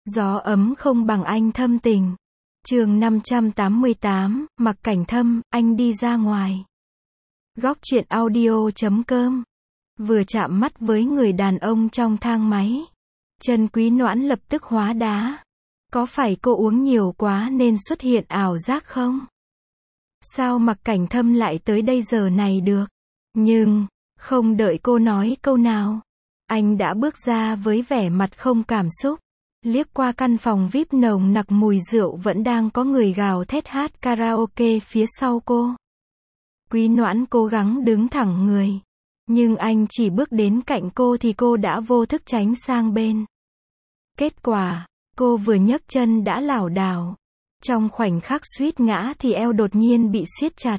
Gió ấm không bằng anh thâm tình. Chương 588, Mặc Cảnh Thâm, anh đi ra ngoài. Góc truyện audio.com. Vừa chạm mắt với người đàn ông trong thang máy, chân Quý Noãn lập tức hóa đá. Có phải cô uống nhiều quá nên xuất hiện ảo giác không? Sao Mặc Cảnh Thâm lại tới đây giờ này được? Nhưng, không đợi cô nói câu nào, anh đã bước ra với vẻ mặt không cảm xúc. Liếc qua căn phòng VIP nồng nặc mùi rượu vẫn đang có người gào thét hát karaoke phía sau cô. Quý Noãn cố gắng đứng thẳng người, nhưng anh chỉ bước đến cạnh cô thì cô đã vô thức tránh sang bên. Kết quả, cô vừa nhấc chân đã lảo đảo. Trong khoảnh khắc suýt ngã thì eo đột nhiên bị siết chặt.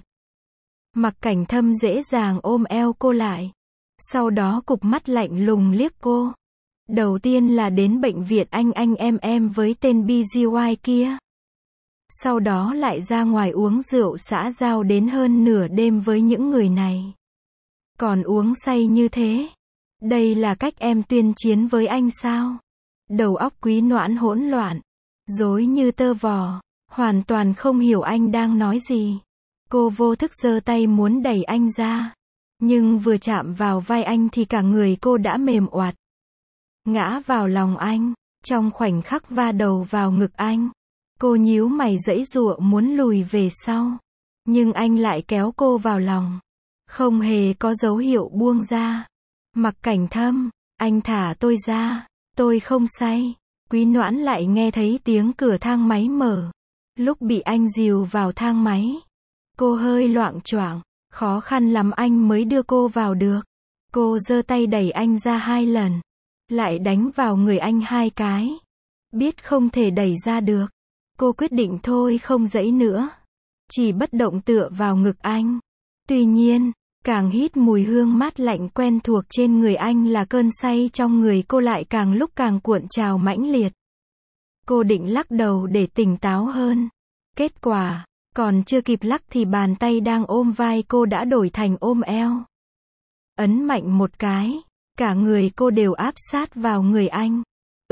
Mặc Cảnh Thâm dễ dàng ôm eo cô lại. Sau đó cụp mắt lạnh lùng liếc cô. Đầu tiên là đến bệnh viện anh em với tên BGY kia. Sau đó lại ra ngoài uống rượu xã giao đến hơn nửa đêm với những người này. Còn uống say như thế. Đây là cách em tuyên chiến với anh sao? Đầu óc Quý Noãn hỗn loạn, rối như tơ vò, hoàn toàn không hiểu anh đang nói gì. Cô vô thức giơ tay muốn đẩy anh ra. Nhưng vừa chạm vào vai anh thì cả người cô đã mềm oặt. Ngã vào lòng anh. Trong khoảnh khắc va đầu vào ngực anh, cô nhíu mày giãy giụa muốn lùi về sau. Nhưng anh lại kéo cô vào lòng. Không hề có dấu hiệu buông ra. Mặc Cảnh Thâm, anh thả tôi ra. Tôi không say. Quý Noãn lại nghe thấy tiếng cửa thang máy mở. Lúc bị anh dìu vào thang máy, cô hơi loạng choạng. Khó khăn lắm anh mới đưa cô vào được. Cô giơ tay đẩy anh ra 2 lần. Lại đánh vào người anh 2 cái. Biết không thể đẩy ra được, cô quyết định thôi không giãy nữa. Chỉ bất động tựa vào ngực anh. Tuy nhiên, càng hít mùi hương mát lạnh quen thuộc trên người anh là cơn say trong người cô lại càng lúc càng cuộn trào mãnh liệt. Cô định lắc đầu để tỉnh táo hơn. Kết quả, còn chưa kịp lắc thì bàn tay đang ôm vai cô đã đổi thành ôm eo. Ấn mạnh một cái, cả người cô đều áp sát vào người anh.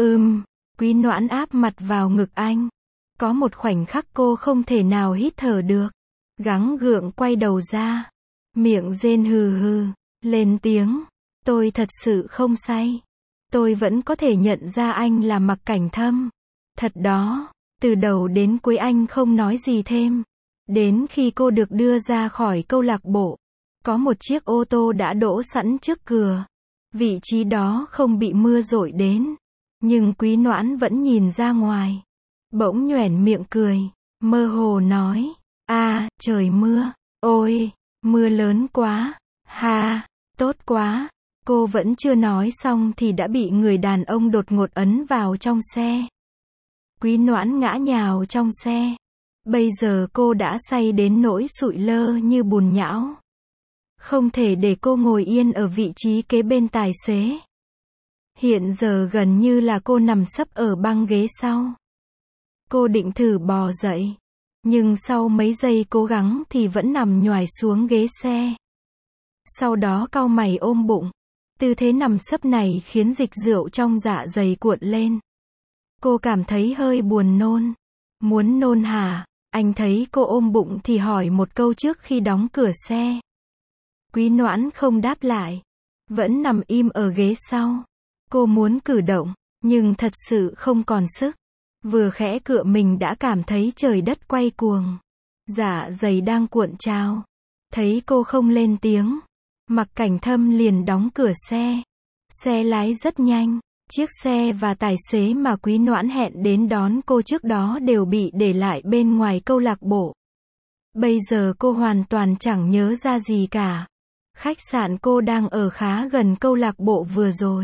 Quý Noãn áp mặt vào ngực anh. Có một khoảnh khắc cô không thể nào hít thở được. Gắng gượng quay đầu ra. Miệng rên hừ hừ, lên tiếng. Tôi thật sự không say. Tôi vẫn có thể nhận ra anh là Mặc Cảnh Thâm. Thật đó. Từ đầu đến cuối anh không nói gì thêm. Đến khi cô được đưa ra khỏi câu lạc bộ, có một chiếc ô tô đã đỗ sẵn trước cửa. Vị trí đó không bị mưa dội đến. Nhưng Quý Noãn vẫn nhìn ra ngoài. Bỗng nhoẻn miệng cười, mơ hồ nói. Trời mưa. Ôi, mưa lớn quá. Ha, tốt quá. Cô vẫn chưa nói xong thì đã bị người đàn ông đột ngột ấn vào trong xe. Quý Noãn ngã nhào trong xe. Bây giờ cô đã say đến nỗi sụi lơ như bùn nhão. Không thể để cô ngồi yên ở vị trí kế bên tài xế. Hiện giờ gần như là cô nằm sấp ở băng ghế sau. Cô định thử bò dậy. Nhưng sau mấy giây cố gắng thì vẫn nằm nhoài xuống ghế xe. Sau đó cau mày ôm bụng. Tư thế nằm sấp này khiến dịch rượu trong dạ dày cuộn lên. Cô cảm thấy hơi buồn nôn. Muốn nôn hả? Anh thấy cô ôm bụng thì hỏi một câu trước khi đóng cửa xe. Quý Noãn không đáp lại. Vẫn nằm im ở ghế sau. Cô muốn cử động, nhưng thật sự không còn sức. Vừa khẽ cựa mình đã cảm thấy trời đất quay cuồng. Dạ dày đang cuộn trào. Thấy cô không lên tiếng, Mặc Cảnh Thâm liền đóng cửa xe. Xe lái rất nhanh. Chiếc xe và tài xế mà Quý Noãn hẹn đến đón cô trước đó đều bị để lại bên ngoài câu lạc bộ. Bây giờ cô hoàn toàn chẳng nhớ ra gì cả. Khách sạn cô đang ở khá gần câu lạc bộ vừa rồi.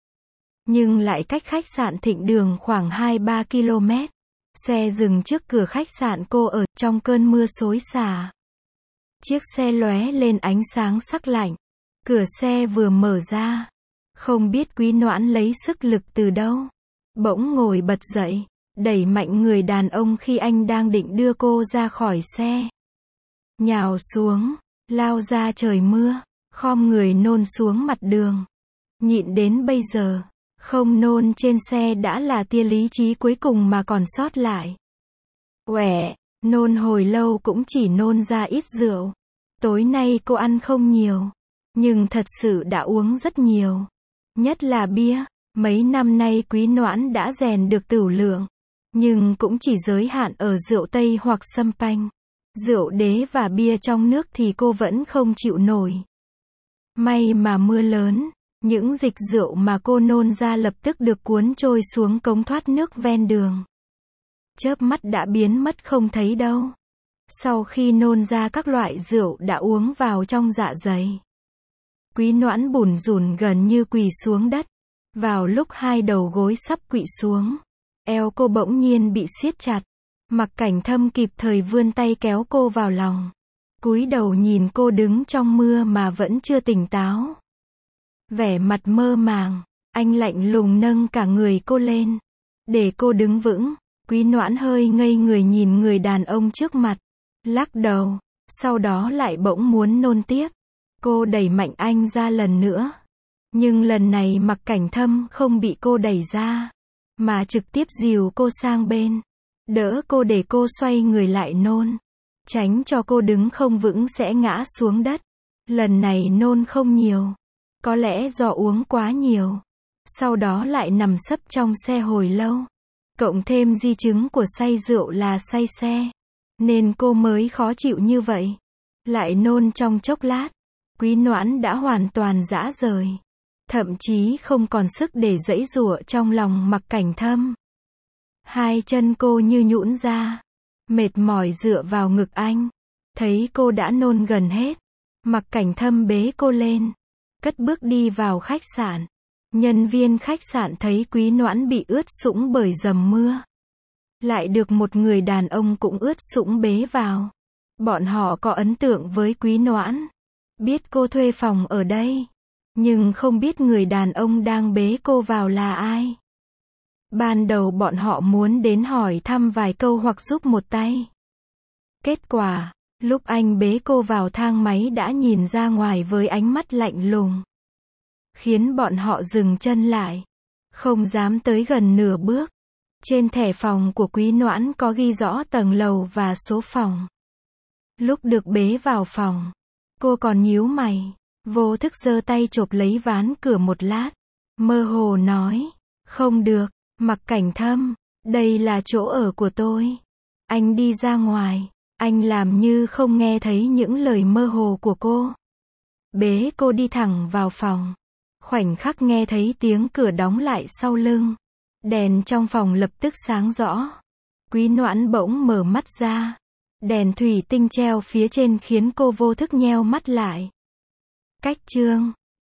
Nhưng lại cách khách sạn Thịnh Đường khoảng 2-3 km. Xe dừng trước cửa khách sạn cô ở trong cơn mưa xối xả. Chiếc xe lóe lên ánh sáng sắc lạnh. Cửa xe vừa mở ra. Không biết Quý Noãn lấy sức lực từ đâu. Bỗng ngồi bật dậy, đẩy mạnh người đàn ông khi anh đang định đưa cô ra khỏi xe. Nhào xuống, lao ra trời mưa, khom người nôn xuống mặt đường. Nhịn đến bây giờ, Không nôn trên xe đã là tia lý trí cuối cùng mà còn sót lại. Uể, nôn hồi lâu cũng chỉ nôn ra ít rượu. Tối nay cô ăn không nhiều, nhưng thật sự đã uống rất nhiều. Nhất là bia, mấy năm nay Quý Noãn đã rèn được tửu lượng, nhưng cũng chỉ giới hạn ở rượu Tây hoặc sâm panh. Rượu đế và bia trong nước thì cô vẫn không chịu nổi. May mà mưa lớn, những dịch rượu mà cô nôn ra lập tức được cuốn trôi xuống cống thoát nước ven đường. Chớp mắt đã biến mất không thấy đâu. Sau khi nôn ra các loại rượu đã uống vào trong dạ dày, Quý Noãn bủn rủn gần như quỳ xuống đất. Vào lúc hai đầu gối sắp quỵ xuống, eo cô bỗng nhiên bị siết chặt. Mặc Cảnh Thâm kịp thời vươn tay kéo cô vào lòng. Cúi đầu nhìn cô đứng trong mưa mà vẫn chưa tỉnh táo. Vẻ mặt mơ màng, anh lạnh lùng nâng cả người cô lên, để cô đứng vững. Quý Noãn hơi ngây người nhìn người đàn ông trước mặt, lắc đầu, sau đó lại bỗng muốn nôn tiếp. Cô đẩy mạnh anh ra lần nữa. Nhưng lần này Mặc Cảnh Thâm không bị cô đẩy ra, mà trực tiếp dìu cô sang bên, đỡ cô để cô xoay người lại nôn, tránh cho cô đứng không vững sẽ ngã xuống đất. Lần này nôn không nhiều, có lẽ do uống quá nhiều, sau đó lại nằm sấp trong xe hồi lâu. Cộng thêm di chứng của say rượu là say xe, nên cô mới khó chịu như vậy. Lại nôn trong chốc lát, Quý Noãn đã hoàn toàn rã rời, thậm chí không còn sức để giãy giụa trong lòng Mặc Cảnh Thâm. Hai chân cô như nhũn ra, mệt mỏi dựa vào ngực anh. Thấy cô đã nôn gần hết, Mặc Cảnh Thâm bế cô lên, cất bước đi vào khách sạn. Nhân viên khách sạn thấy Quý Noãn bị ướt sũng bởi dầm mưa, lại được một người đàn ông cũng ướt sũng bế vào. Bọn họ có ấn tượng với Quý Noãn, biết cô thuê phòng ở đây, nhưng không biết người đàn ông đang bế cô vào là ai. Ban đầu bọn họ muốn đến hỏi thăm vài câu hoặc giúp một tay. Kết quả, lúc anh bế cô vào thang máy đã nhìn ra ngoài với ánh mắt lạnh lùng, khiến bọn họ dừng chân lại, không dám tới gần nửa bước. Trên thẻ phòng của Quý Noãn có ghi rõ tầng lầu và số phòng. Lúc được bế vào phòng, cô còn nhíu mày, vô thức giơ tay chộp lấy ván cửa một lát, mơ hồ nói, không được, Mặc Cảnh Thâm, đây là chỗ ở của tôi. Anh đi ra ngoài. Anh làm như không nghe thấy những lời mơ hồ của cô. Bế cô đi thẳng vào phòng. Khoảnh khắc nghe thấy tiếng cửa đóng lại sau lưng, đèn trong phòng lập tức sáng rõ. Quý Noãn bỗng mở mắt ra. Đèn thủy tinh treo phía trên khiến cô vô thức nheo mắt lại. Cách chương